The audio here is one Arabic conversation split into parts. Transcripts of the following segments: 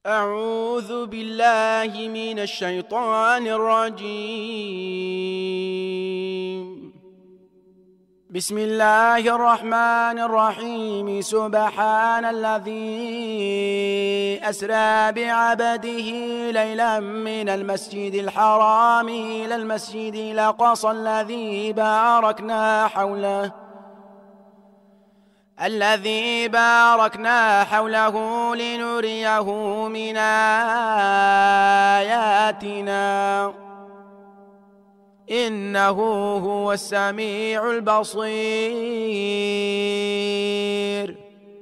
أعوذ بالله من الشيطان الرجيم. بسم الله الرحمن الرحيم. سبحان الذي أسرى بعبده ليلا من المسجد الحرام إلى المسجد الأقصى الذي باركنا حوله لنريه من آياتنا إنه هو السميع البصير.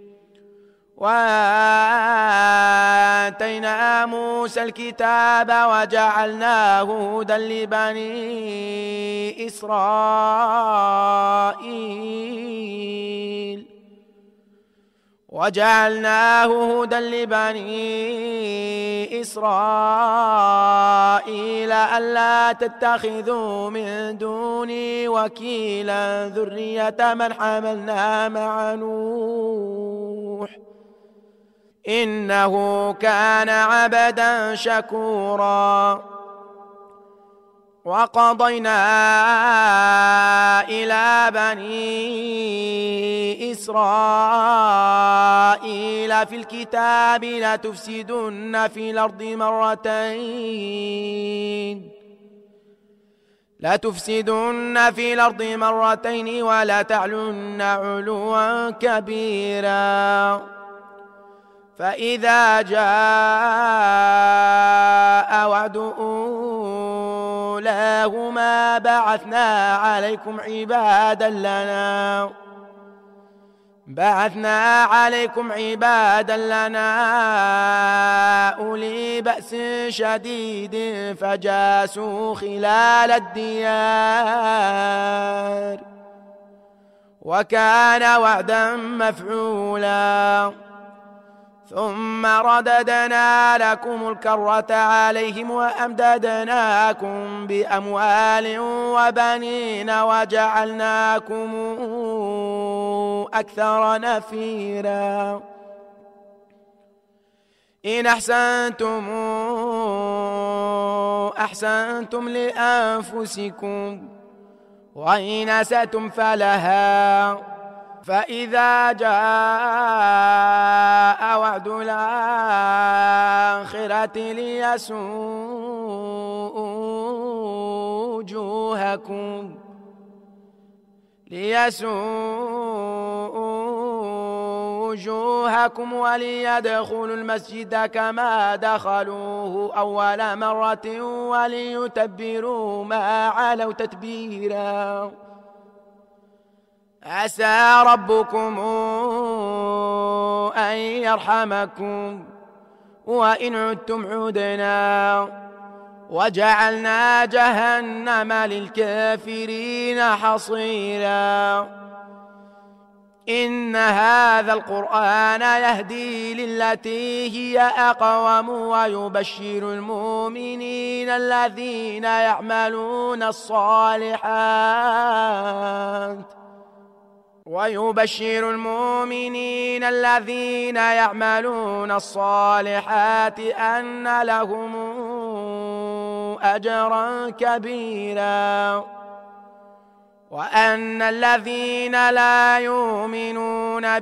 وآتينا موسى الكتاب وجعلناه هدى لبني إسرائيل ألا تتخذوا من دوني وكيلا ذرية من حملنا مع نوح إنه كان عبدا شكورا. وقضينا إلى بني إسرائيل في الكتاب لتفسدن في الأرض مرتين ولتعلن علوا كبيرا. فإذا جاء وعد أولاهما بعثنا عليكم عبادا لنا أولي بأس شديد فجاسوا خلال الديار وكان وعدا مفعولا. ثم رددنا لكم الكرة عليهم وأمددناكم بأموال وبنين وجعلناكم أكثر نفيرا. إن أحسنتم لأنفسكم وإن أسأتم فلها. فإذا جاء وعد الآخرة ليسوءوا وجوهكم وليدخلوا المسجد كما دخلوه أول مرة وليتبروا ما علوا تتبيرا. عسى ربكم أن يرحمكم وإن عدتم عدنا وجعلنا جهنم للكافرين حصيرا. إن هذا القرآن يهدي للتي هي أقوم ويبشر المؤمنين الذين يعملون الصالحات أن لهم أجرا كبيرا. وأن الذين لا يؤمنون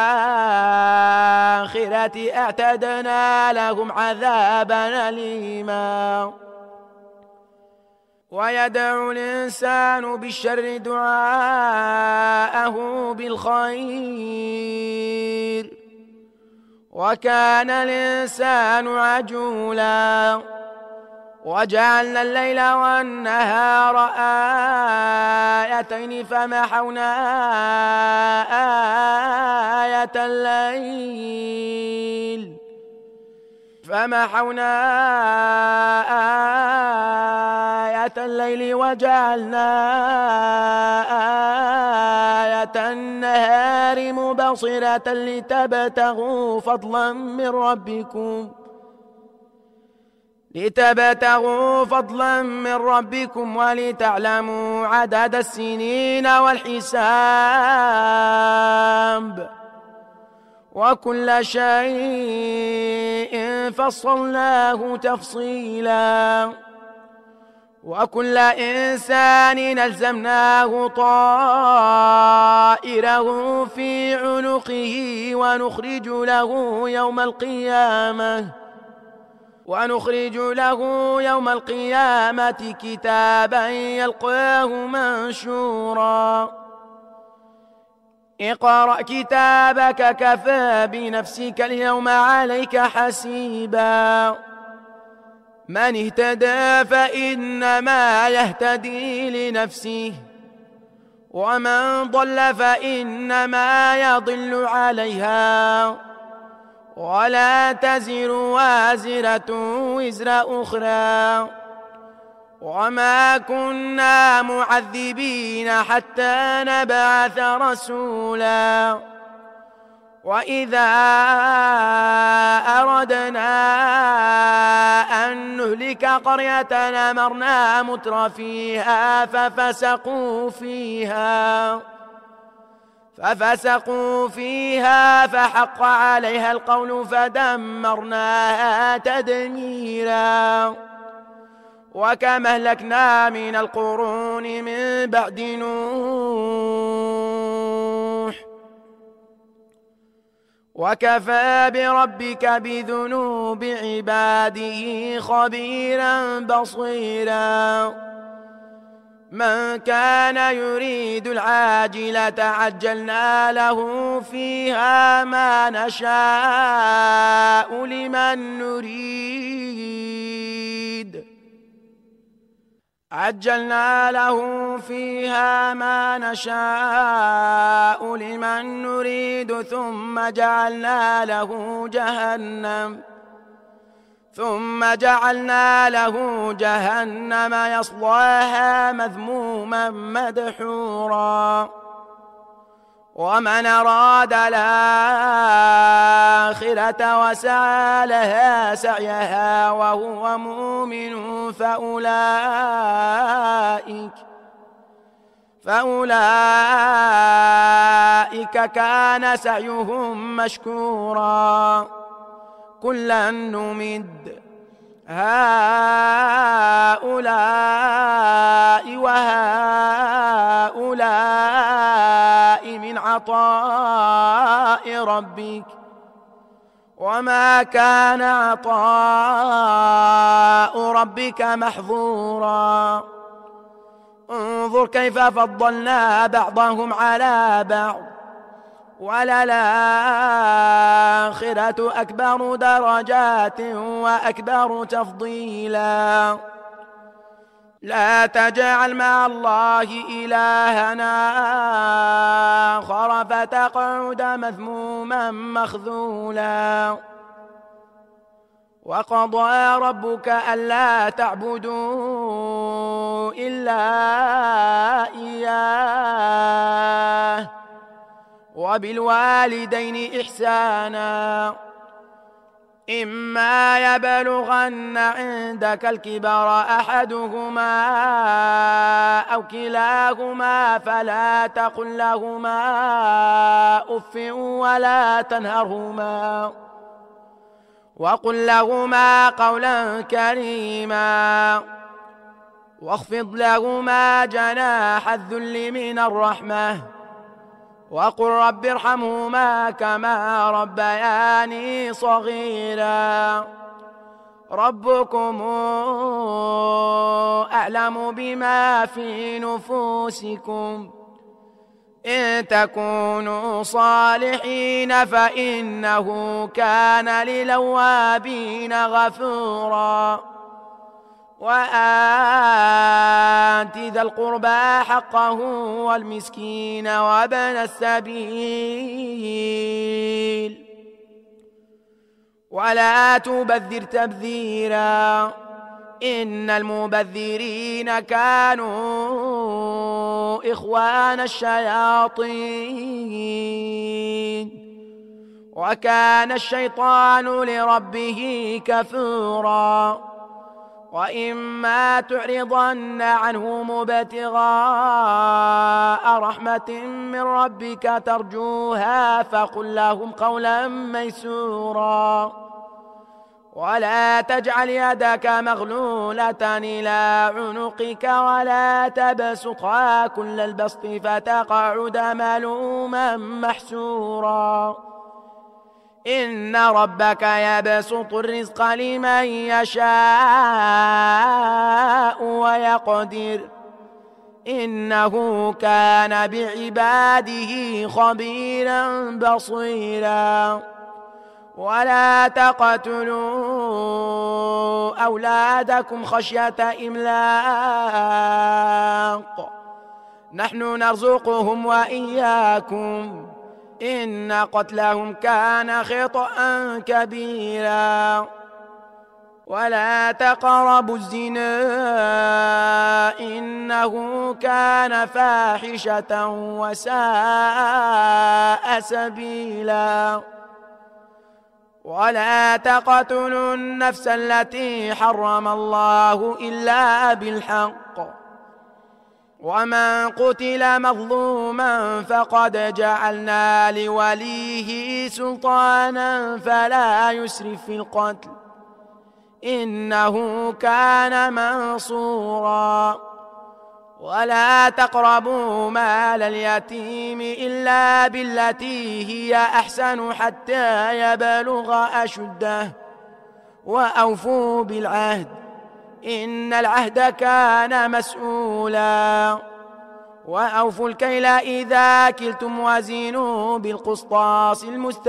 بالآخرة اعتدنا لهم عذابا أليما. ويدعو الإنسان بالشر دعاءه بالخير وكان الإنسان عجولا. وجعلنا الليل والنهار آيتين فمحونا آية الليل وجعلنا آية النهار مبصرة لتبتغوا فضلا من ربكم ولتعلموا عدد السنين والحساب وكل شيء فصلناه تفصيلا وكل إنسان ألزمناه طائره في عنقه ونخرج له يوم القيامة كتابا يلقاه منشورا اقرأ كتابك كفى بنفسك اليوم عليك حسيبا من اهتدى فإنما يهتدي لنفسه ومن ضل فإنما يضل عليها ولا تزر وازرة وزر أخرى وما كنا معذبين حتى نبعث رسولا وإذا أردنا أن نهلك قرية أمرنا مترفيها ففسقوا فيها فحق عليها القول فدمرناها تدميرا وكما أهلكنا من القرون من بعد نوح وكفى بربك بذنوب عباده خبيرا بصيرا من كان يريد العاجلة عجلنا له فيها ما نشاء لمن نريد ثم جعلنا له جهنم يصلاها مذموما مدحورا ومن أراد الآخرة وسعى لها سعيها وهو مؤمن فأولئك كان سعيهم مشكورا كلا نمد هؤلاء وهؤلاء من عطاء ربك وما كان عطاء ربك محظورا انظر كيف فضلنا بعضهم على بعض وللآخرة أكبر درجات وأكبر تفضيلا لا تجعل مع الله إلهنا آخر فتقعد مذموما مخذولا وقضى ربك ألا تعبدوا إلا إياه وبالوالدين إحسانا إما يبلغن عندك الكبر أحدهما أو كلاهما فلا تقل لهما أف ولا تنهرهما وقل لهما قولا كريما واخفض لهما جناح الذل من الرحمة وقل رب ارحمهما كما ربياني صغيرا ربكم أعلم بما في نفوسكم إن تكونوا صالحين فإنه كان للأوابين غفورا وآت ذا القربى حقه والمسكين وابن السبيل ولا تبذر تبذيرا إن المبذرين كانوا إخوان الشياطين وكان الشيطان لربه كفورا وإما تعرضن عنهم ابتغاء رحمة من ربك ترجوها فقل لهم قولا ميسورا ولا تجعل يدك مغلولة إلى عنقك ولا تبسطها كل البسط فتقعد ملوما محسورا إن ربك يبسط الرزق لمن يشاء ويقدر إنه كان بعباده خبيرا بصيرا ولا تقتلوا أولادكم خشية إملاق نحن نرزقهم وإياكم إن قتلهم كان خطأ كبيرا ولا تقربوا الزنا إنه كان فاحشة وساء سبيلا ولا تقتلوا النفس التي حرم الله إلا بالحق ومن قتل مظلوما فقد جعلنا لوليه سلطانا فلا يسرف في القتل إنه كان منصورا ولا تقربوا مال اليتيم إلا بالتي هي أحسن حتى يبلغ أشده وأوفوا بالعهد إن العهد كان مسؤولا وأوفوا الكيل إذا كلتم وزنوا بالقسطاس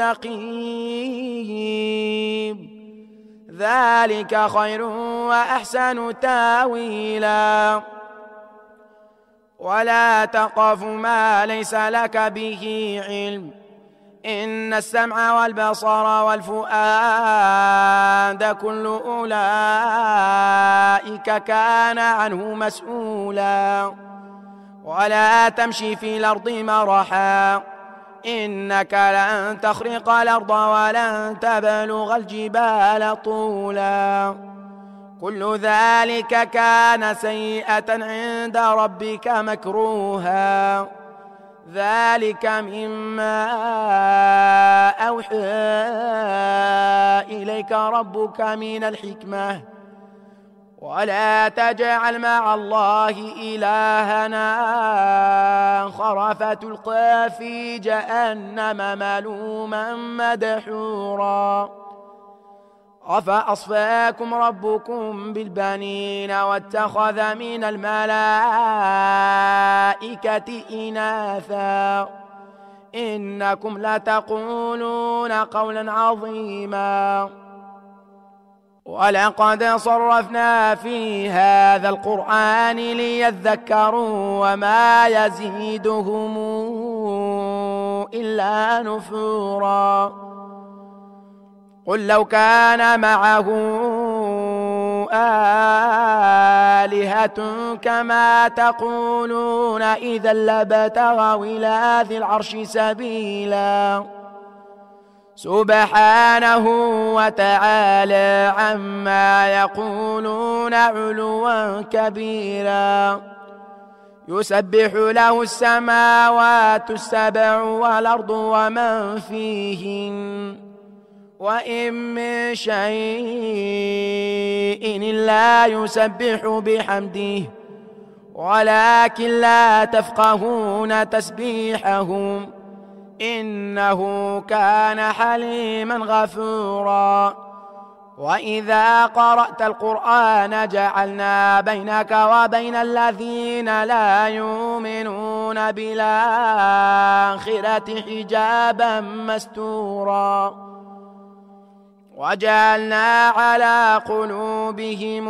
المستقيم ذلك خير وأحسن تاويلا ولا تقف ما ليس لك به علم إن السمع والبصر والفؤاد كل أولئك كان عنه مسؤولا ولا تمشي في الأرض مرحا إنك لن تخرق الأرض ولن تبلغ الجبال طولا كل ذلك كان سيئة عند ربك مكروها ذلك مما أوحى إليك ربك من الحكمة ولا تجعل مع الله إلهنا آخر فتلقى في جهنم ملوما مدحورا أفأصفاكم ربكم بالبنين واتخذ من الملائكة إناثا إنكم لتقولون قولا عظيما ولقد صرفنا في هذا القرآن ليذكروا وما يزيدهم إلا نفورا قل لو كان معه آلهة كما تقولون إذا لابتغوا إلى ذي العرش سبيلا سبحانه وتعالى عما يقولون علوا كبيرا يسبح له السماوات السبع والأرض ومن فيهن وإن من شيء إلا يسبح بحمده ولكن لا تفقهون تسبيحهم إنه كان حليما غفورا وإذا قرأت القرآن جعلنا بينك وبين الذين لا يؤمنون بالآخرة حجابا مستورا وجعلنا على قلوبهم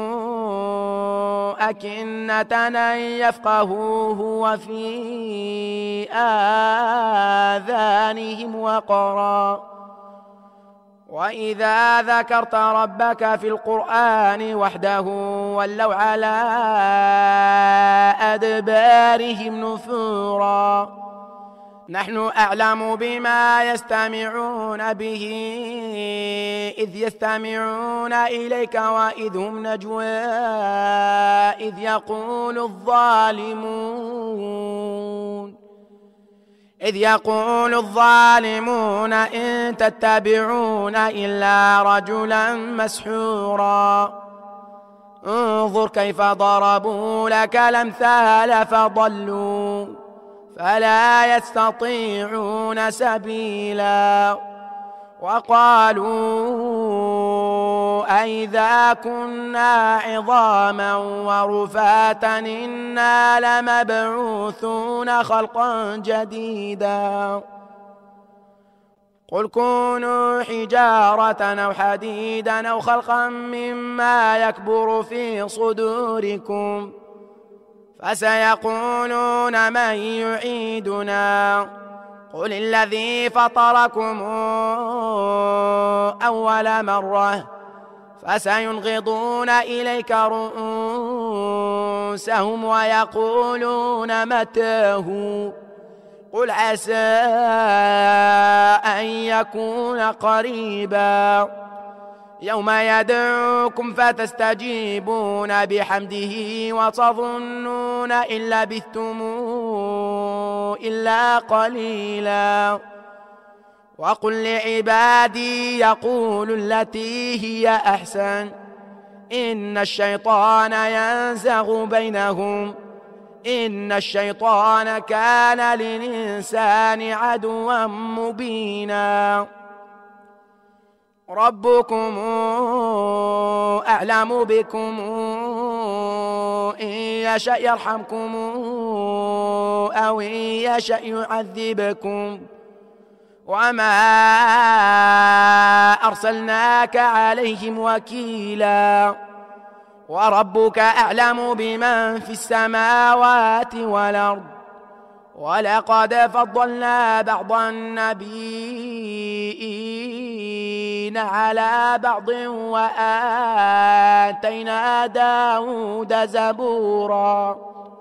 أكنة أن يفقهوه وفي آذانهم وقرا وإذا ذكرت ربك في القرآن وحده ولوا على أدبارهم نفورا نحن أعلم بما يستمعون به إذ يستمعون إليك وإذ هم نجوى إذ يقول الظالمون إن تتبعون إلا رجلا مسحورا انظر كيف ضربوا لك الأمثال فضلوا فلا يستطيعون سبيلا وقالوا أئذا كنا عظاما ورفاتا إنا لمبعوثون خلقا جديدا قل كونوا حجارة أو حديدا أو خلقا مما يكبر في صدوركم فسيقولون من يعيدنا قل الذي فطركم أول مرة فسينغضون إليك رؤوسهم ويقولون متاه قل عسى أن يكون قريبا يوم يدعوكم فتستجيبون بحمده وتظنون إن لبثتم إلا قليلا وقل لعبادي يقولوا التي هي أحسن إن الشيطان ينزغ بينهم إن الشيطان كان للإنسان عدوا مبينا ربكم أعلم بكم إن يشأ يرحمكم أو إن يشأ يعذبكم وما أرسلناك عليهم وكيلا وربك أعلم بمن في السماوات والأرض ولقد فضلنا بعض النبيين على بعض وآتينا داود زبورا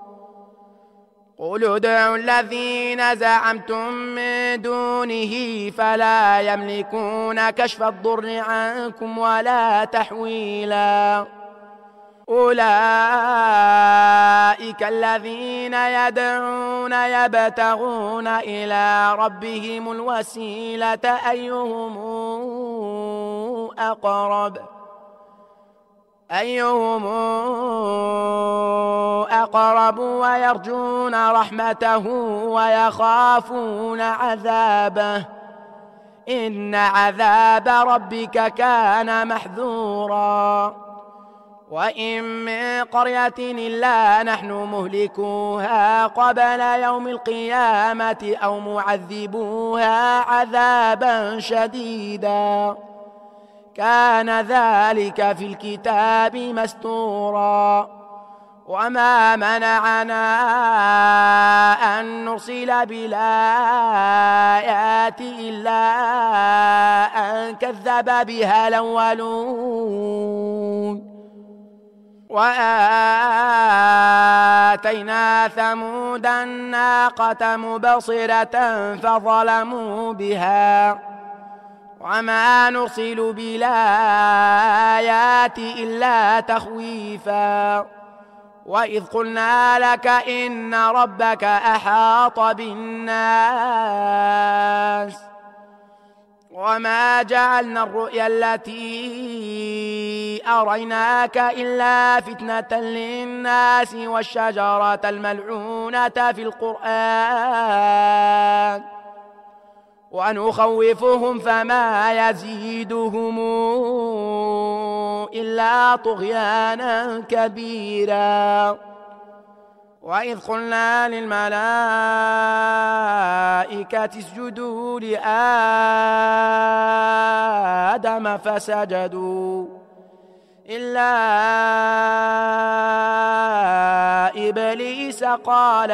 قل ادعوا الذين زعمتم من دونه فلا يملكون كشف الضر عنكم ولا تحويلا أولئك الذين يدعون يبتغون إلى ربهم الوسيلة أيهم أقرب ويرجون رحمته ويخافون عذابه إن عذاب ربك كان محذورا وإن من قرية إلا نحن مهلكوها قبل يوم القيامة أو معذبوها عذابا شديدا كان ذلك في الكتاب مستورا وما منعنا أن نرسل بالآيات إلا أن كذب بها الأولون وآتينا ثمود الناقة مبصرة فظلموا بها وما نرسل بالآيات إلا تخويفا وإذ قلنا لك إن ربك أحاط بالناس وما جعلنا الرؤيا التي أريناك إلا فتنة للناس والشجرة الملعونة في القرآن ونخوفهم فما يزيدهم إلا طغيانا كبيرا وإذ قلنا للملائكة اسجدوا لآدم فسجدوا إلا إبليس قال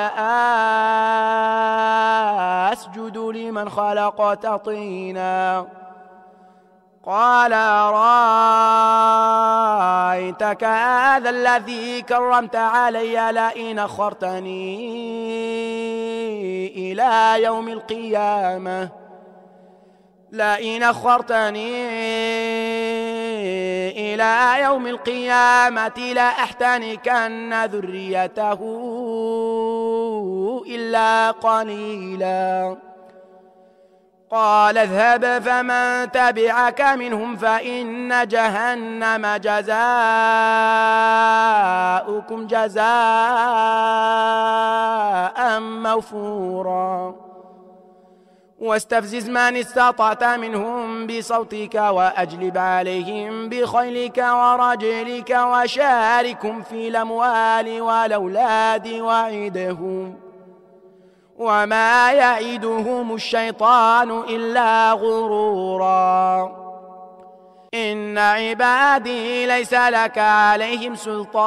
أسجد لمن خلقت طينا قال كرمتك هذا الذي كرمت علي لئن أخرتني إلى يوم القيامة إلى يوم القيامة لأحتنكن ذريته إلا قليلا. قال اذهب فمن تبعك منهم فإن جهنم جزاؤكم جزاء موفورا. واستفزز من استطعت منهم بصوتك وأجلب عليهم بخيلك ورجلك وشاركهم في الأموال والأولاد وعدهم وما يعدهم الشيطان إلا غرورا. إن عبادي ليس لك عليهم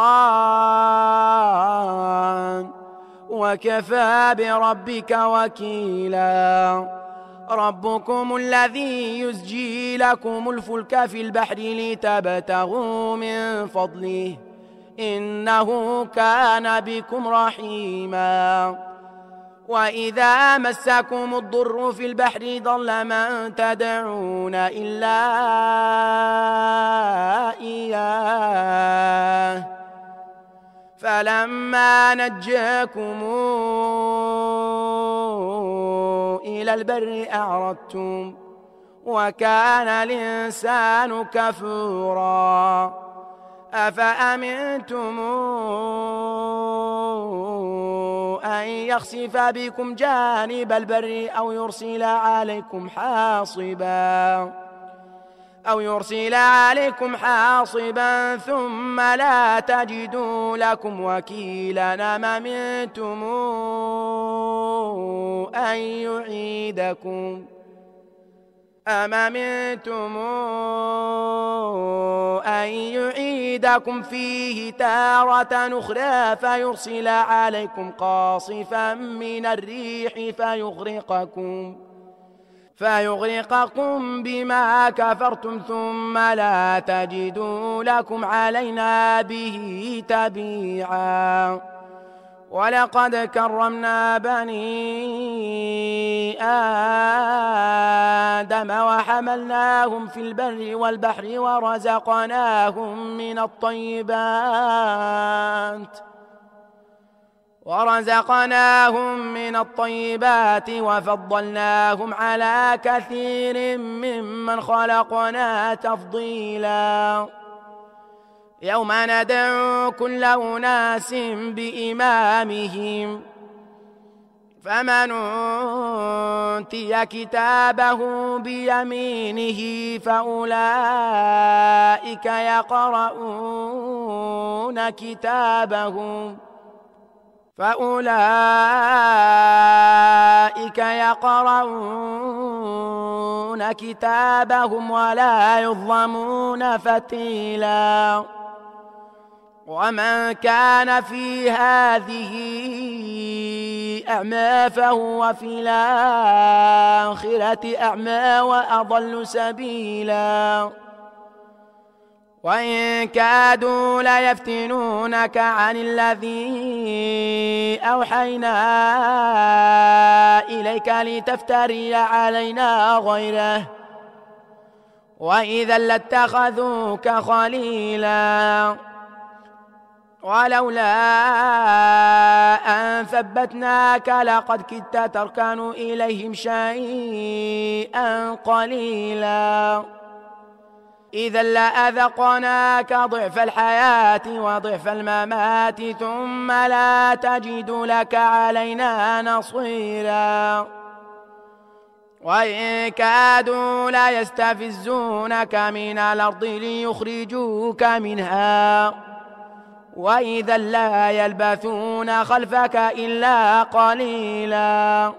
سلطان وكفى بربك وكيلا. ربكم الذي يزجي لكم الفلك في البحر لتبتغوا من فضله إنه كان بكم رحيما. وإذا مسكم الضر في البحر ضل من تدعون إلا إياه فلما نجاكم إلى البر أعرضتم وكان الإنسان كفورا. أفأمنتم أن يخسف بكم جانب البر أو يرسل عليكم حاصبا ثم لا تجدوا لكم وكيلا. أم أمنتم أن يعيدكم فيه تارة أخرى فيرسل عليكم قاصفا من الريح فيغرقكم بما كفرتم ثم لا تجدوا لكم علينا به تبيعا. ولقد كرمنا بني آدم وحملناهم في البر والبحر ورزقناهم من الطيبات وفضلناهم على كثير ممن خلقنا تفضيلا. يوم ندعو كل أناس بإمامهم فمن أوتي كتابه بيمينه فأولئك يقرؤون كتابهم ولا يظلمون فتيلا. ومن كان في هذه أعمى فهو في الآخرة أعمى وأضل سبيلا. وإن كادوا ليفتنونك عن الذي أوحينا إليك لتفتري علينا غيره وإذا لاتخذوك خليلا. ولولا أن ثبتناك لقد كدت تركن إليهم شيئا قليلا. إذا لأذقناك ضعف الحياة وضعف الممات ثم لا تجد لك علينا نصيرا. وإن كادوا ليستفزونك من الأرض ليخرجوك منها وإذا لا يلبثون خلفك إلا قليلا.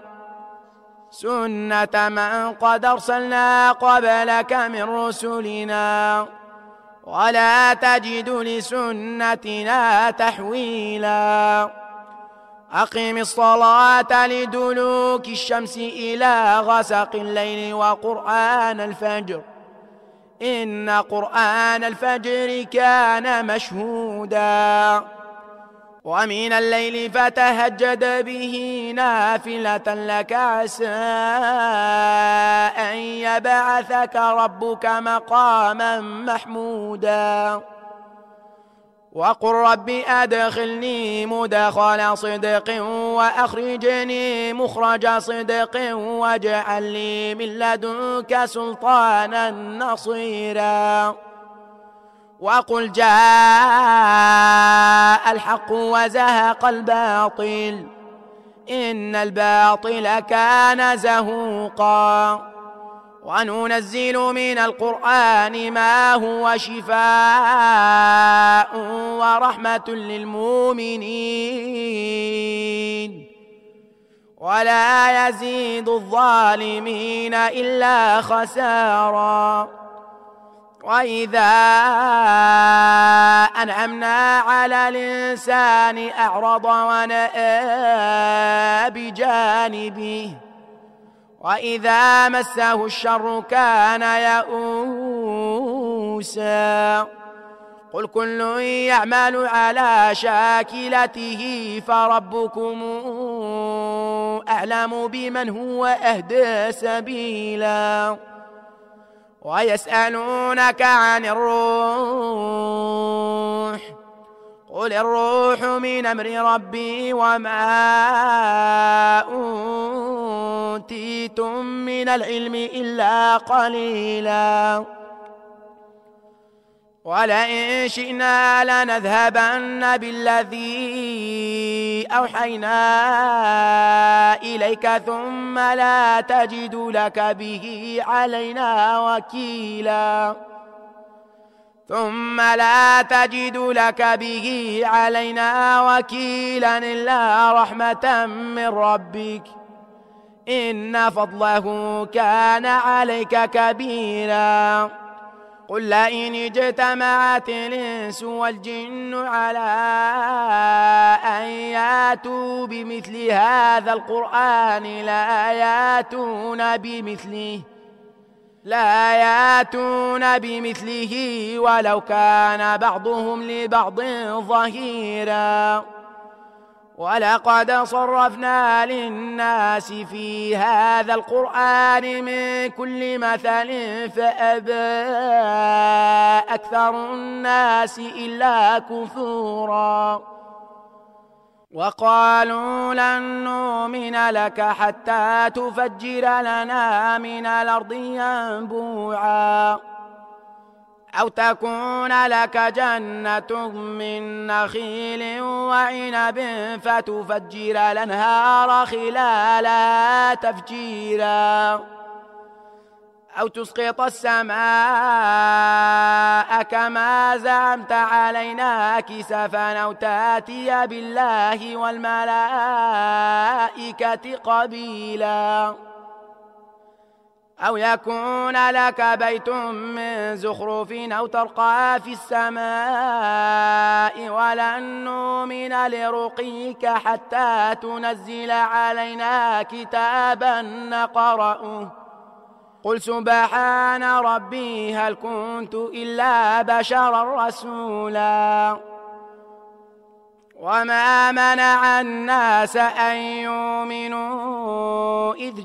سنة من قد أرسلنا قبلك من رسلنا ولا تجد لسنتنا تحويلا. أقم الصلاة لدلوك الشمس إلى غسق الليل وقرآن الفجر إن قرآن الفجر كان مشهودا ومن الليل فتهجد به نافلة لك عسى أن يبعثك ربك مقاما محمودا وقل رب أدخلني مدخل صدق وأخرجني مخرج صدق واجعل لي من لدنك سلطانا نصيرا وقل جاء الحق وزهق الباطل إن الباطل كان زهوقا وننزل من القرآن ما هو شفاء ورحمة للمؤمنين ولا يزيد الظالمين إلا خسارا وإذا أنعمنا على الإنسان أعرض ونأى بجانبه وإذا مسه الشر كان يئوسا قل كل يعمل على شاكلته فربكم أعلم بمن هو أهدى سبيلا ويسألونك عن الروح قل الروح من أمر ربي وما أوتيتم من العلم إلا قليلا ولئن شئنا لنذهبن بالذي أوحينا إليك ثم لا تجد لك به علينا وكيلا إلا رحمة من ربك إن فضله كان عليك كبيرا قل لئن اجتمعت الإنس والجن على أن ياتوا بمثل هذا القرآن لا ياتون بمثله ولو كان بعضهم لبعض ظهيرا ولقد صرفنا للناس في هذا القرآن من كل مثل فأبى أكثر الناس إلا كفورا وقالوا لن نؤمن لك حتى تفجر لنا من الأرض ينبوعا أو تكون لك جنة من نخيل وعنب فتفجر الأنهار خلالها تفجيرا أو تسقط السماء كما زعمت علينا كسفا أو تأتي بالله والملائكة قبيلا أو يكون لك بيت من زخرف أو ترقى في السماء ولن نؤمن لرقيك حتى تنزل علينا كتابا نقرأه قل سبحان ربي هل كنت إلا بشرا رسولا وما منع الناس أن يؤمنوا إذ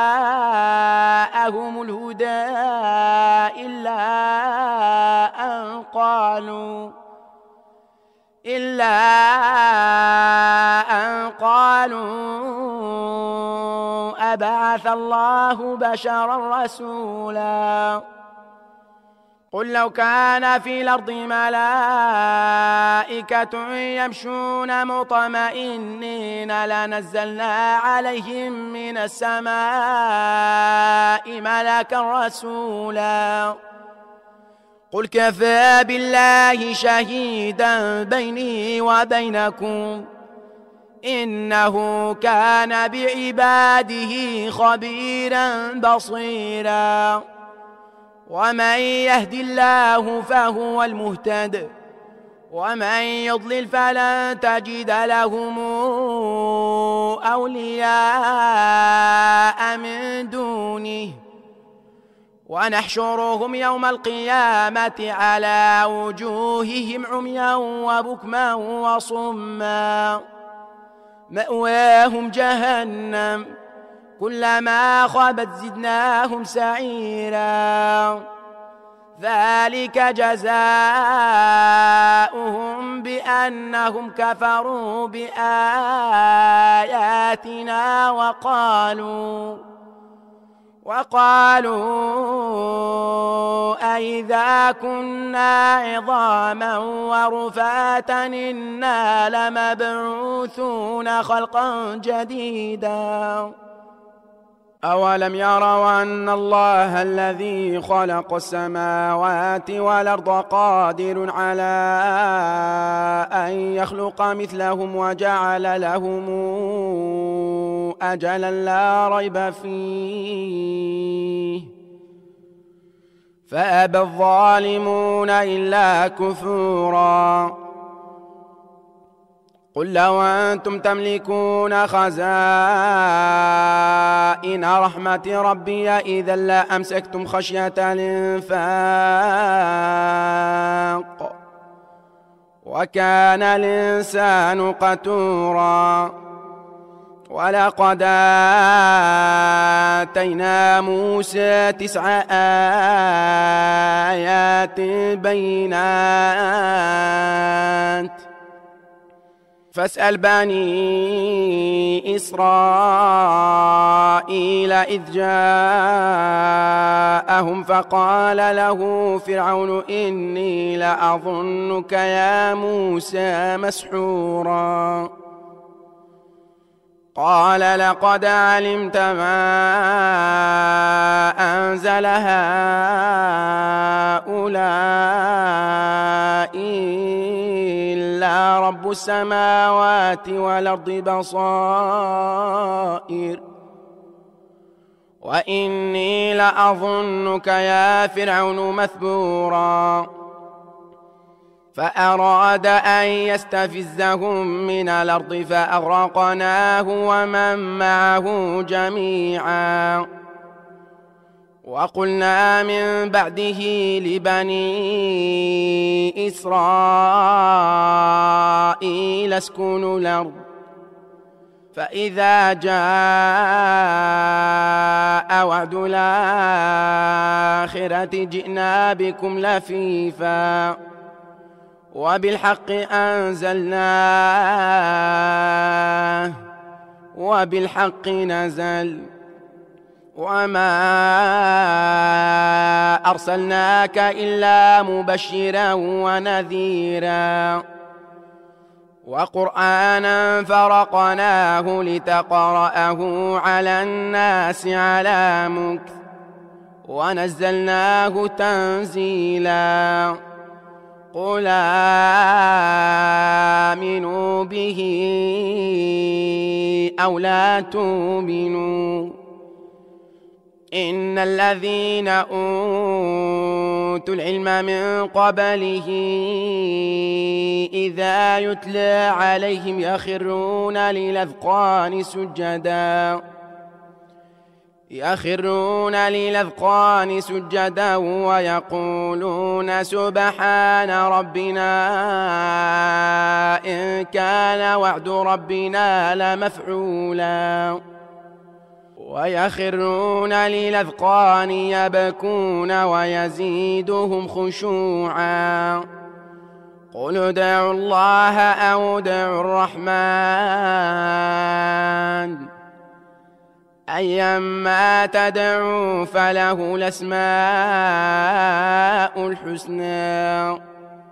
جاءهم الهدى إلا أن قالوا أبعث الله بشرا رسولا قل لو كان في الأرض ملائكة يمشون مطمئنين لنزلنا عليهم من السماء ملكا رسولا قل كفى بالله شهيدا بيني وبينكم إنه كان بعباده خبيرا بصيرا ومن يهد الله فهو المهتد ومن يضلل فلن تجد لهم أولياء من دونه ونحشرهم يوم القيامة على وجوههم عميا وبكما وصما مأواهم جهنم كلما خبت زدناهم سعيرا ذلك جزاؤهم بأنهم كفروا بآياتنا وقالوا أئذا كنا عظاما ورفاتا إنا لمبعوثون خلقا جديدا أولم يروا أن الله الذي خلق السماوات والأرض قادر على أن يخلق مثلهم وجعل لهم أجلا لا ريب فيه فأبى الظالمون إلا كفورا قل لو أنتم تملكون خزائن رحمة ربي إذا لأمسكتم خشية الإنفاق وكان الإنسان قتورا ولقد آتينا موسى 9 آيات بينات فاسأل بني إسرائيل إذ جاءهم فقال له فرعون إني لأظنك يا موسى مسحورا قال لقد علمت ما أنزل هؤلاء إلا رب السماوات والأرض بصائر وإني لأظنك يا فرعون مثبورا فأراد أن يستفزهم من الأرض فأغرقناه ومن معه جميعا وقلنا من بعده لبني إسرائيل اسكنوا الأرض فإذا جاء وعد الآخرة جئنا بكم لفيفا وبالحق أنزلناه وبالحق نزل وما أرسلناك إلا مبشرا ونذيرا وقرآنا فرقناه لتقرأه على الناس على مكث ونزلناه تنزيلا قل آمنوا به أو لا تؤمنوا إن الذين أوتوا العلم من قبله إذا يتلى عليهم يخرون للأذقان سجدا ويقولون سبحان ربنا إن كان وعد ربنا لمفعولا ويخرون للأذقان يبكون ويزيدهم خشوعا قل ادعوا الله أو ادعوا الرحمن أيما تدعوا فله الأسماء الحسنى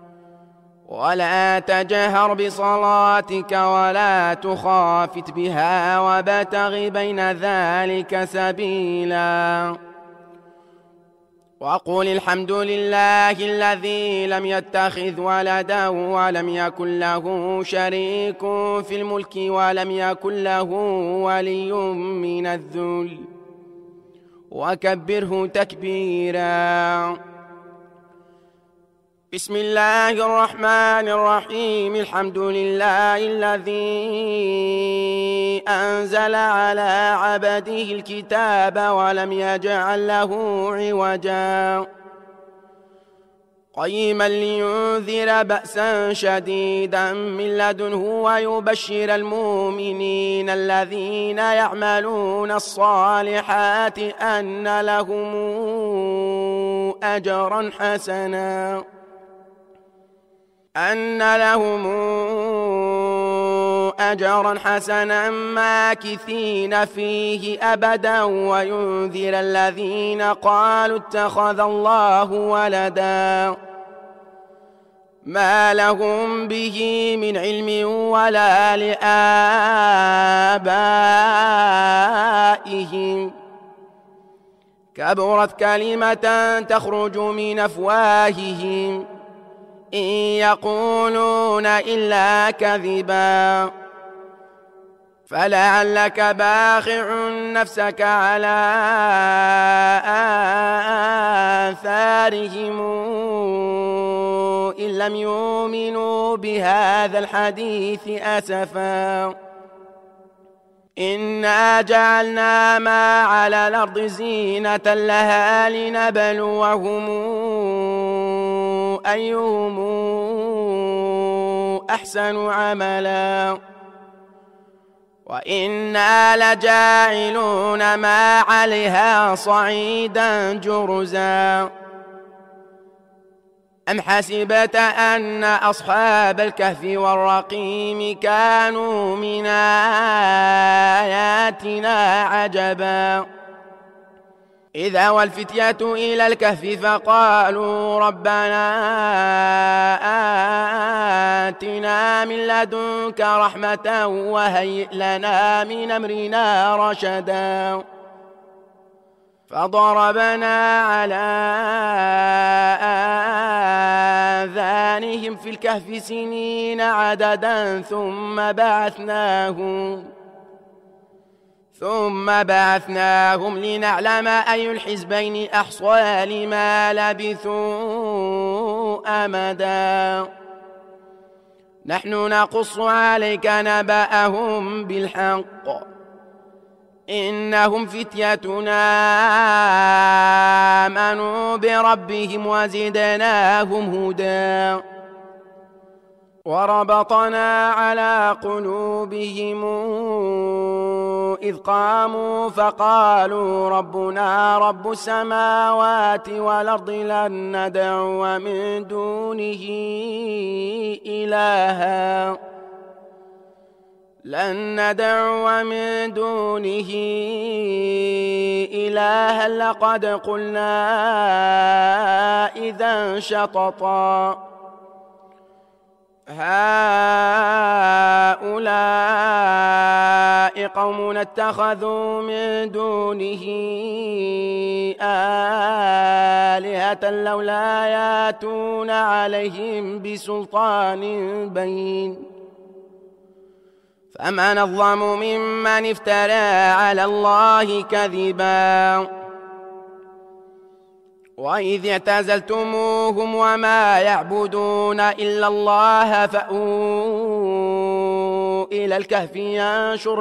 ولا تجهر بصلاتك ولا تخافت بها وابتغ بين ذلك سبيلا وقل الحمد لله الذي لم يتخذ ولدا ولم يكن له شريك في الملك ولم يكن له ولي من الذل وكبره تكبيرا بسم الله الرحمن الرحيم. الحمد لله الذي أنزل على عبده الكتاب ولم يجعل له عوجا قيما لينذر بأسا شديدا من لدنه ويبشر المؤمنين الذين يعملون الصالحات أن لهم أجرا حسنا ماكثين فيه أبدا وينذر الذين قالوا اتخذ الله ولدا ما لهم به من علم ولا لآبائهم كبرت كلمة تخرج من أفواههم إن يقولون إلا كذبا فلعلك باخع نفسك على آثارهم إن لم يؤمنوا بهذا الحديث أسفا إنا جعلنا ما على الأرض زينة لها لنبلوهم أيهم أحسن عملا وإنا لجاعلون ما عليها صعيدا جرزا أم حسبت أن أصحاب الكهف والرقيم كانوا من آياتنا عجبا إذا والفتية إلى الكهف فقالوا ربنا آتنا من لدنك رحمة وهيئ لنا من أمرنا رشدا فضربنا على آذانهم في الكهف سنين عددا ثم بعثناهم لنعلم أي الحزبين أحصى لما لبثوا أمدا نحن نقص عليك نبأهم بالحق إنهم فتيتنا آمنوا بربهم وزدناهم هدى وربطنا على قلوبهم إذ قاموا فقالوا ربنا رب السماوات والأرض لن ندعو من دونه إلها لقد قلنا إذا شططا هؤلاء قوم اتخذوا من دونه آلهة لولا ياتون عليهم بسلطان بين فمن الظلم ممن افترى على الله كذبا وإذ اعتزلتموهم وما يعبدون إلا الله فأووا إلى الكهف ينشر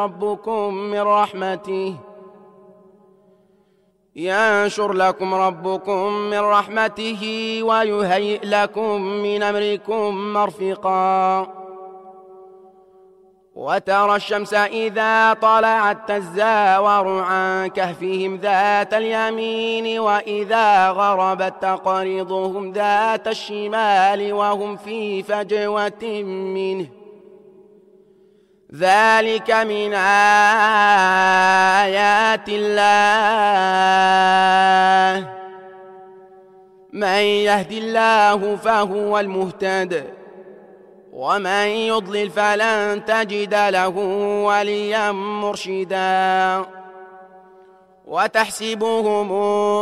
لكم ربكم من رحمته ويهيئ لكم من أمركم مرفقا وترى الشمس إذا طلعت تزاور عن كهفهم ذات اليمين وإذا غربت تقرضهم ذات الشمال وهم في فجوة منه ذلك من آيات الله من يهد الله فهو المهتد ومن يضلل فلن تجد له وليا مرشدا وتحسبهم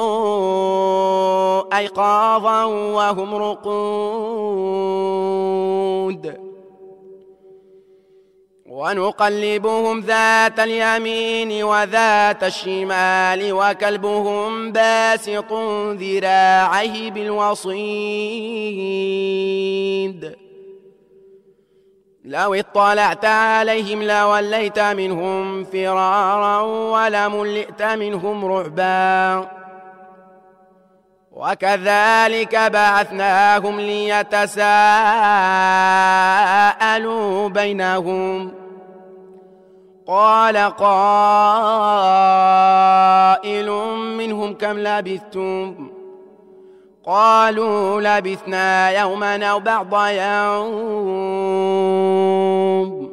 أيقاظا وهم رقود ونقلبهم ذات اليمين وذات الشمال وكلبهم باسط ذراعيه بالوصيد لو اطلعت عليهم لوليت منهم فرارا ولملئت منهم رعبا وكذلك بعثناهم ليتساءلوا بينهم قال قائل منهم كم لبثتم قالوا لبثنا يوما أو بعض يوم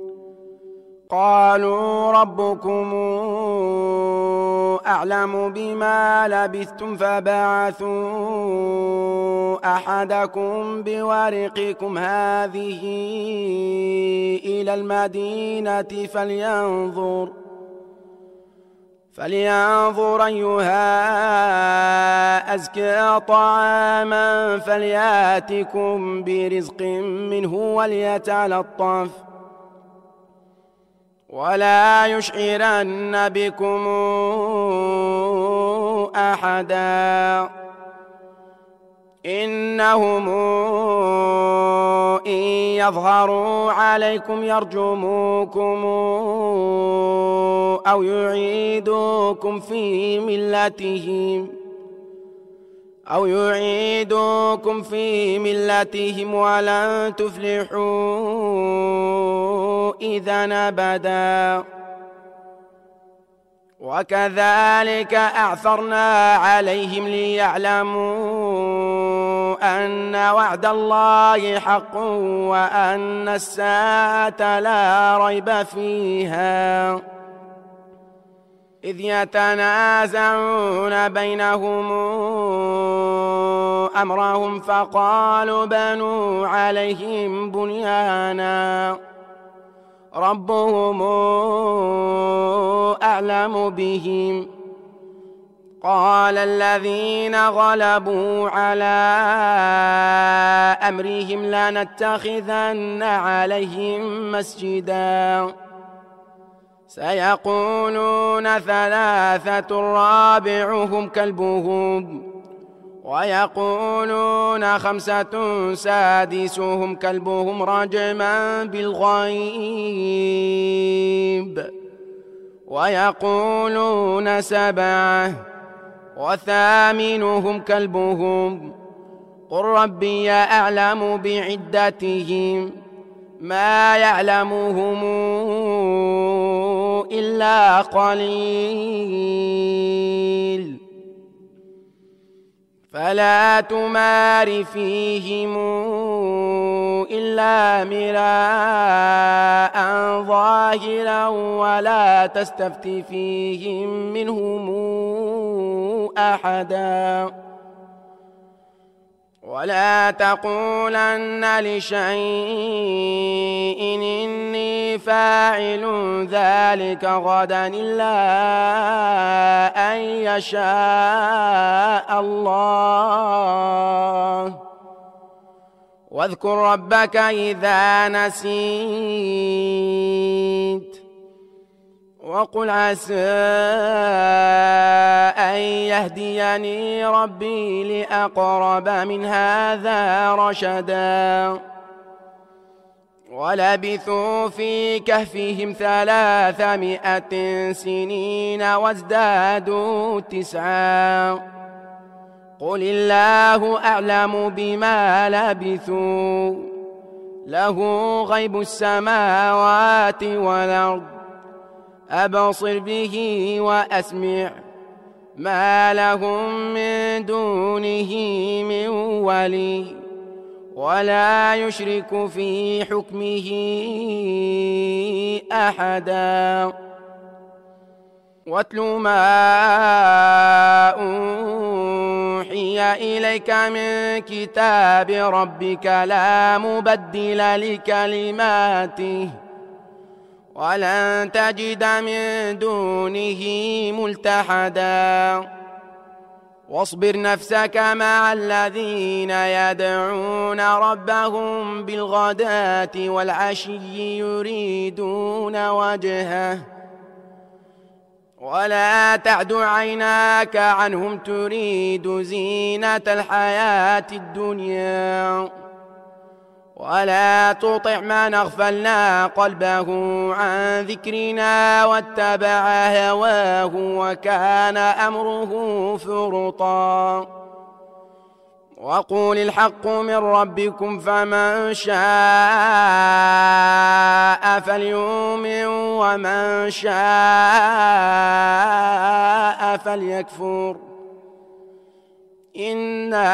قالوا ربكم أعلم بما لبثتم فبعثوا أحدكم بورقكم هذه إلى المدينة فلينظر أيها أزكى طعاما فلياتكم برزق منه وليتلطف ولا يشعرن بكم أحدا إنهم إن يظهروا عليكم يرجموكم أو يعيدوكم في ملتهم ولن تفلحوا إذا أبدا وكذلك أعثرنا عليهم ليعلموا أن وعد الله حق وأن الساعة لا ريب فيها إذ يتنازعون بينهم أمرهم فقالوا بنوا عليهم بنيانا ربهم أعلم بهم قال الذين غلبوا على أمرهم لنتخذن عليهم مسجدا سيقولون ثلاثة رابعهم كلبهم ويقولون خمسة سادسهم كلبهم رجما بالغيب ويقولون سبعة وثامنهم كلبهم قل ربي أعلم بعدتهم ما يعلمهم إلا قليل فلا تمار فيهم إلا مراء ظاهرا ولا تستفت فيهم منهم أحدا ولا تقولن لشيء إني فاعل ذلك غدا إلا أن يشاء الله واذكر ربك إذا نسيت وقل عسى أن يهديني ربي لأقرب من هذا رشدا ولبثوا في كهفهم 300 سنين وازدادوا 9 قل الله أعلم بما لبثوا له غيب السماوات والأرض أبصر به وأسمع ما لهم من دونه من ولي ولا يشرك في حكمه أحدا واتل ما أوحي إليك من كتاب ربك لا مبدل لكلماته ولن تجد من دونه ملتحدا واصبر نفسك مع الذين يدعون ربهم بالغداة والعشي يريدون وجهه ولا تعد عيناك عنهم تريد زينة الحياة الدنيا ولا تطع من أغفلنا قلبه عن ذكرنا واتبع هواه وكان أمره فرطا وقول الحق من ربكم فمن شاء فليؤمن ومن شاء فليكفر إنا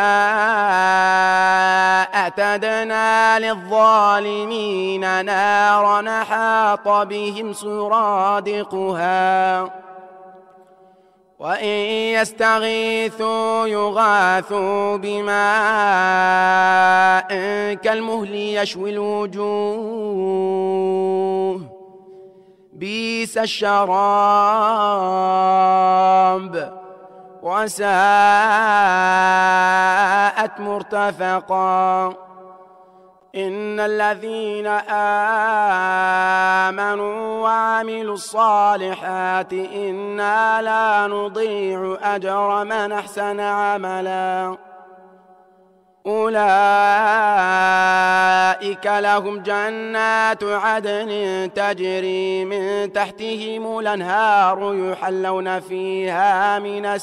أعتدنا للظالمين نارا أحاط بهم سرادقها وإن يستغيثوا يغاثوا بماء كالمهل يشوي الوجوه بئس الشراب وساءت مرتفقا إن الذين آمنوا وعملوا الصالحات إنا لا نضيع أجر من أحسن عملا أولئك لهم جنات عدن تجري من تحتهم الأنهار يحلون فيها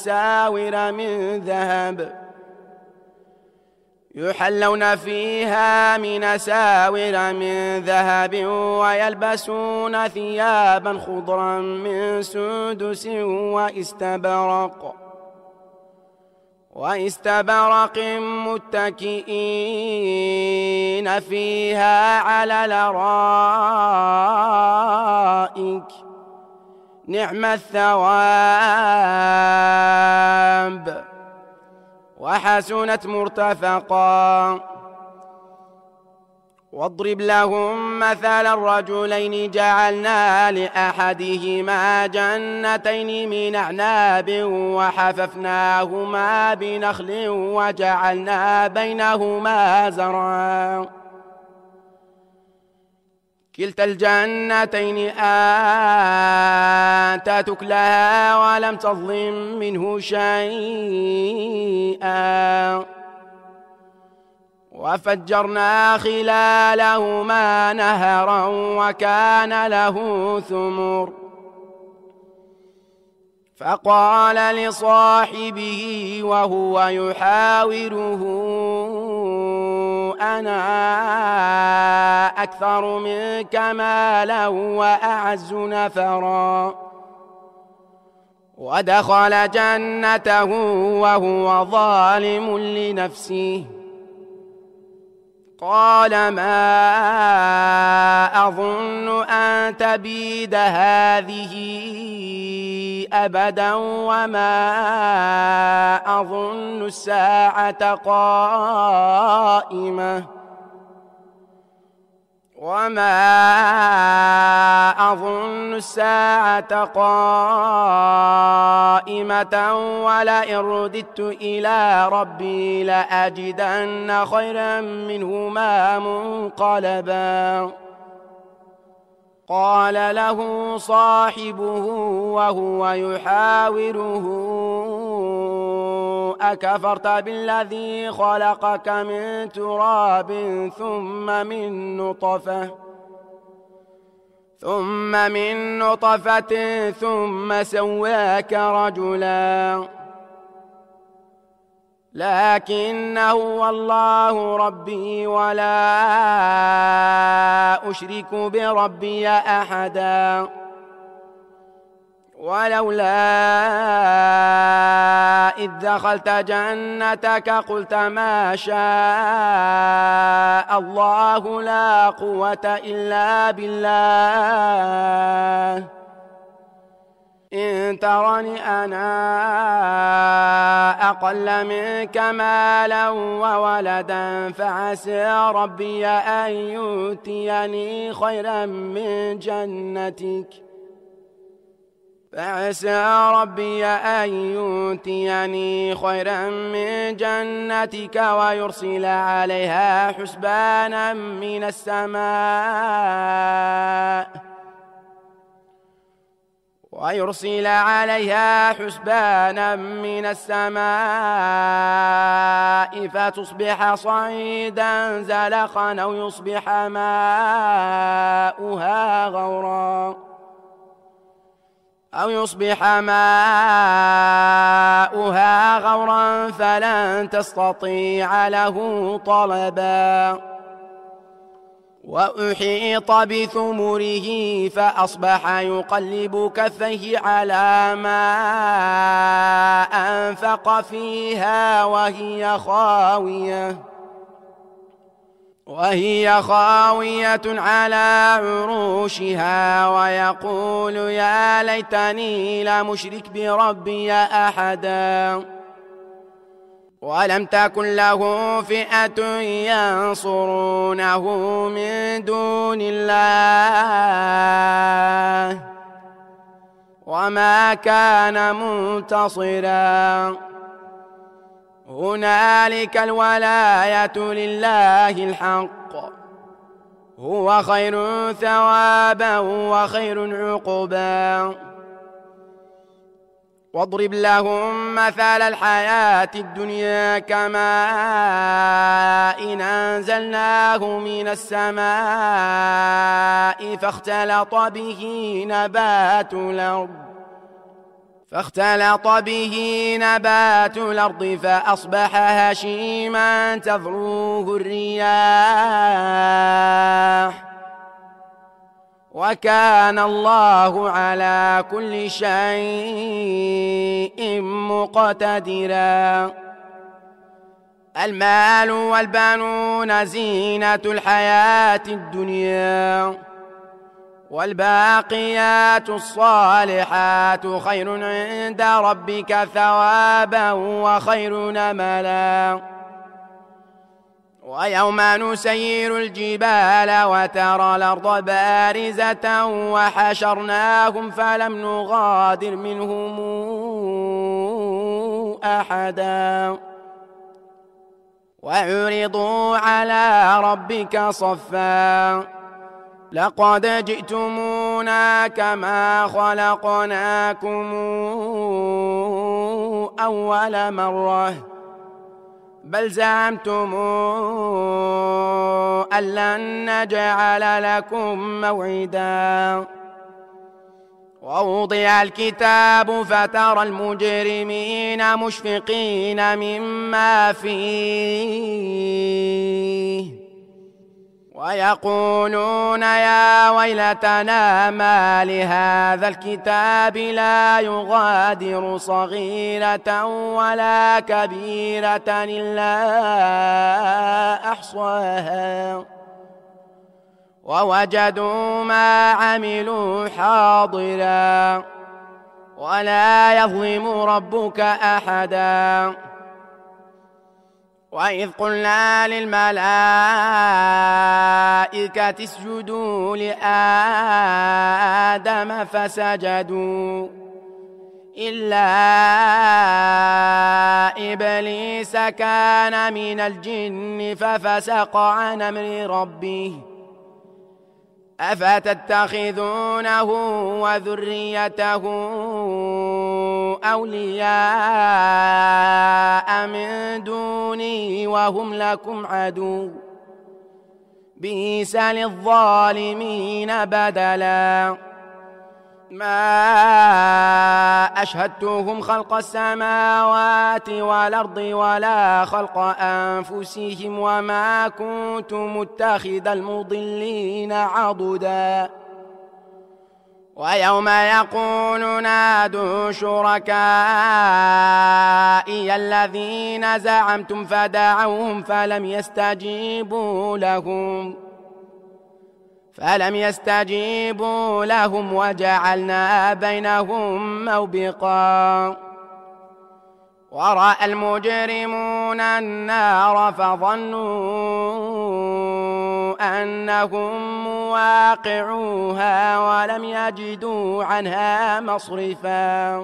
من أساور من ذهب ويلبسون ثيابا خضرا من سندس واستبرق متكئين فيها على الأرائك نعم الثواب وحسنت مرتفقا واضرب لهم مثل الرجلين جعلنا لأحدهما جنتين من أعناب وحففناهما بنخل وجعلنا بينهما زرعا كلتا الجنتين آتت أكلها ولم تظلم منه شيئا وفجرنا خلالهما نهرا وكان له ثمر فقال لصاحبه وهو يحاوره أنا أكثر منك مالا وأعز نفرا ودخل جنته وهو ظالم لنفسه قال ما أظن أن تبيد هذه أبدا وما أظن الساعة قائمة ولئن رددت إلى ربي لأجدن خيرا منهما منقلبا قال له صاحبه وهو يحاوره أكفرت بالذي خلقك من تراب ثم من نطفة ثم سواك رجلا لكن هو الله ربي ولا أشرك بربي أحدا ولولا إذ دخلت جنتك قلت ما شاء الله لا قوة إلا بالله إن ترني أنا أقل منك مالا وولدا فعسى ربي أن يؤتيني خيرا من جنتك فعسى ربي أن يؤتيني خيرا من جنتك ويرسل عليها حسبانا من السماء فتصبح صعيدا زلقا أو يصبح ماؤها غورا فلن تستطيع له طلبا وأحيط بثمره فأصبح يقلب كفيه على ما أنفق فيها وهي خاوية على عروشها ويقول يا ليتني لم أشرك بربي أحدا ولم تكن له فئة ينصرونه من دون الله وما كان منتصرا هنالك الولاية لله الحق هو خير ثوابا وخير عقبا واضرب لهم مثل الحياة الدنيا كماء إن أنزلناه من السماء فاختلط به نبات الأرض فأصبح هشيما تذروه الرياح وكان الله على كل شيء مقتدرا المال والبنون زينة الحياة الدنيا والباقيات الصالحات خير عند ربك ثوابا وخير نملا ويوم نسير الجبال وترى الأرض بارزة وحشرناهم فلم نغادر منهم أحدا وعرضوا على ربك صفا لقد جئتمونا كما خلقناكم أول مرة بل زعمتم أن لن نجعل لكم موعدا ووضع الكتاب فترى المجرمين مشفقين مما فيه ويقولون يا ويلتنا ما لهذا الكتاب لا يغادر صغيرة ولا كبيرة إلا أحصاها ووجدوا ما عملوا حاضرا ولا يظلم ربك أحدا وإذ قلنا للملائكة اسجدوا لآدم فسجدوا إلا إبليس كان من الجن ففسق عن أمر ربه أفتتخذونه وذريته أولياء من دوني وهم لكم عدو بئس للظالمين بدلا ما أشهدتهم خلق السماوات والأرض ولا خلق أنفسهم وما كنت متخذ المضلين عضدا ويوم يقول نادوا شركائي الذين زعمتم فدعوهم فلم يستجيبوا لهم وجعلنا بينهم موبقا ورأى المجرمون النار فظنوا أنهم واقعوها ولم يجدوا عنها مصرفا.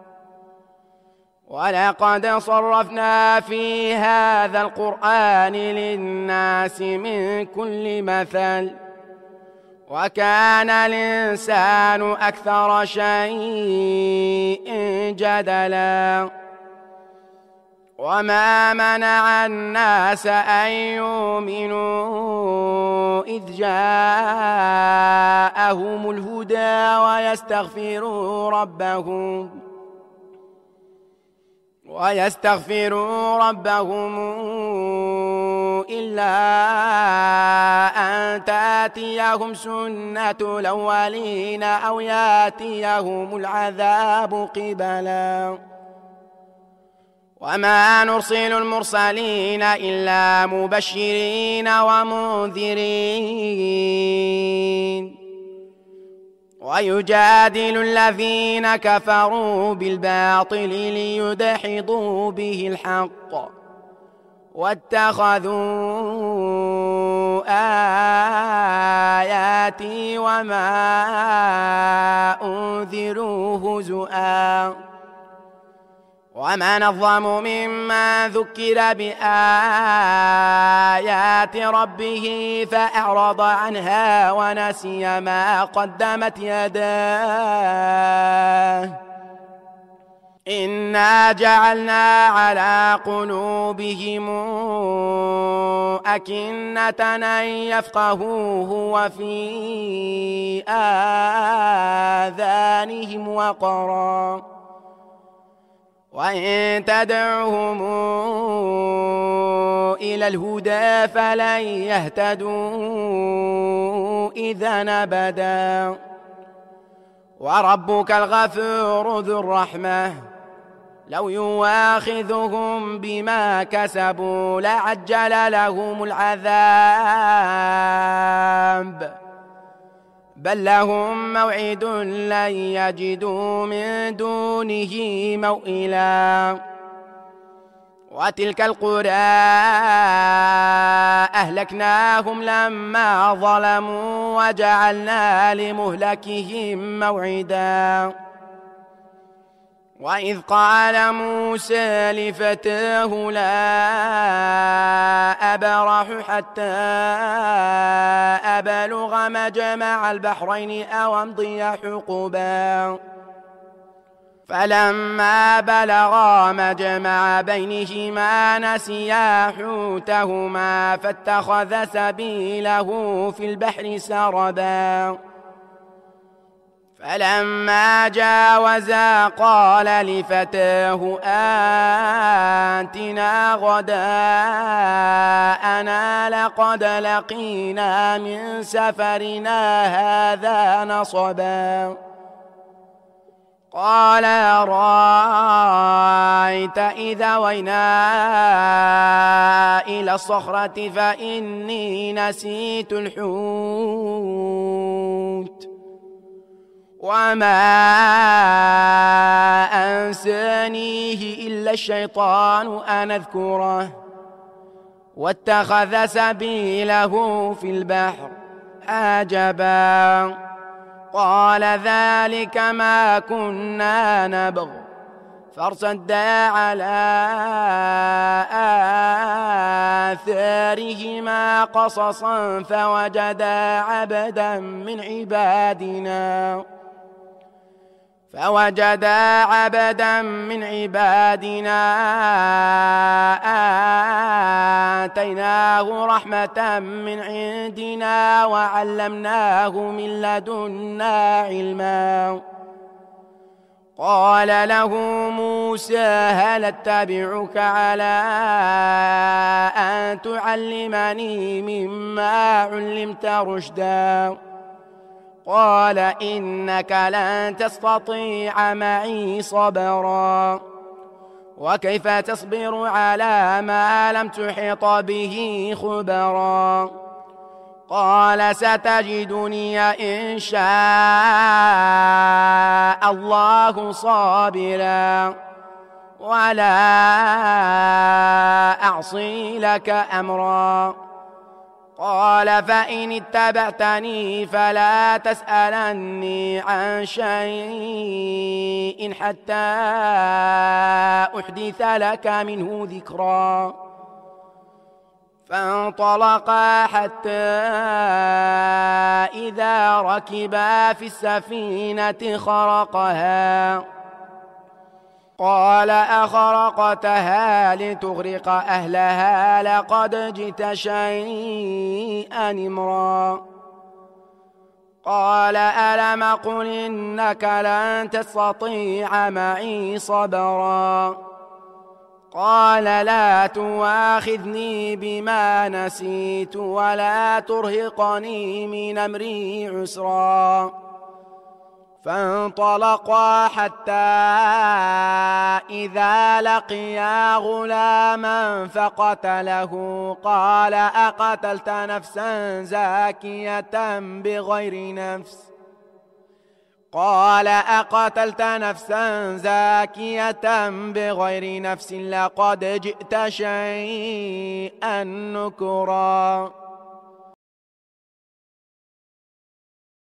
ولقد صرفنا في هذا القرآن للناس من كل مثل وكان الإنسان أكثر شيء جدلا. وما منع الناس أن يؤمنوا إذ جاءهم الهدى ويستغفروا ربهم إلا أن تأتيهم سنة الأولين أو يأتيهم العذاب قبلا. وما نرسل المرسلين إلا مبشرين ومنذرين. ويجادل الذين كفروا بالباطل ليدحضوا به الحق واتخذوا آياتي وما أنذروا هزؤا. ومن أظلم ممن ذكر بآيات ربه فأعرض عنها ونسي ما قدمت يداه إنا جعلنا على قلوبهم أكنة أن يفقهوه وفي آذانهم وقرا وإن تدعهم إلى الهدى فلن يهتدوا إذا أبدا. وربك الغفور ذو الرحمة لو يواخذهم بما كسبوا لعجل لهم العذاب بل لهم موعد لن يجدوا من دونه موئلا. وتلك القرى أهلكناهم لما ظلموا وجعلنا لمهلكهم موعدا. وإذ قال موسى لفتاه لا أبرح حتى أبلغ مجمع البحرين أو أمضي حقبا فلما بلغا مجمع بينهما نسيا حوتهما فاتخذ سبيله في البحر سربا. فلما جاوزا قال لفتاه آتنا غداءنا لقد لقينا من سفرنا هذا نصبا. قال أرأيت إذا وينا إلى الصخرة فإني نسيت الحوت وما أنسانيه إلا الشيطان أن أذكره واتخذ سبيله في البحر عجبا. قال ذلك ما كنا نبغ فارتدا على آثارهما قصصا فوجدا عبدا من عبادنا آتيناه رحمة من عندنا وعلمناه من لدنا علما. قال له موسى هل اتبعك على أن تعلمني مما علمت رشدا؟ قال إنك لن تستطيع معي صبرا وكيف تصبر على ما لم تحط به خبرا. قال ستجدني إن شاء الله صابرا ولا أعصي لك أمرا. قال فإن اتبعتني فلا تسألني عن شيء حتى أحدث لك منه ذكرا. فانطلقا حتى إذا ركبا في السفينة خرقها قال أخرقتها لتغرق أهلها لقد جئت شيئا إمرا. قال ألم قل إنك لن تستطيع معي صبرا. قال لا تواخذني بما نسيت ولا ترهقني من أمري عسرا. فانطلقا حتى إذا لقيا غلاما فقتله قال أقتلت نفسا زاكية بغير نفس لقد جئت شيئا نكرا.